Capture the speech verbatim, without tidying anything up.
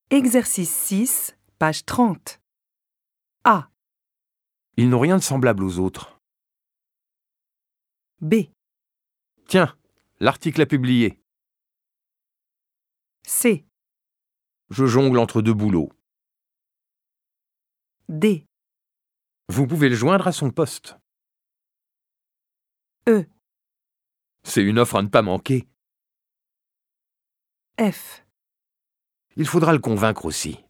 Exercice six, page trente. A. Ils n'ont rien de semblable aux autres. B. Tiens, l'article à publier. C. Je jongle entre deux boulots. D. Vous pouvez le joindre à son poste. E. C'est une offre à ne pas manquer. F. Il faudra le convaincre aussi.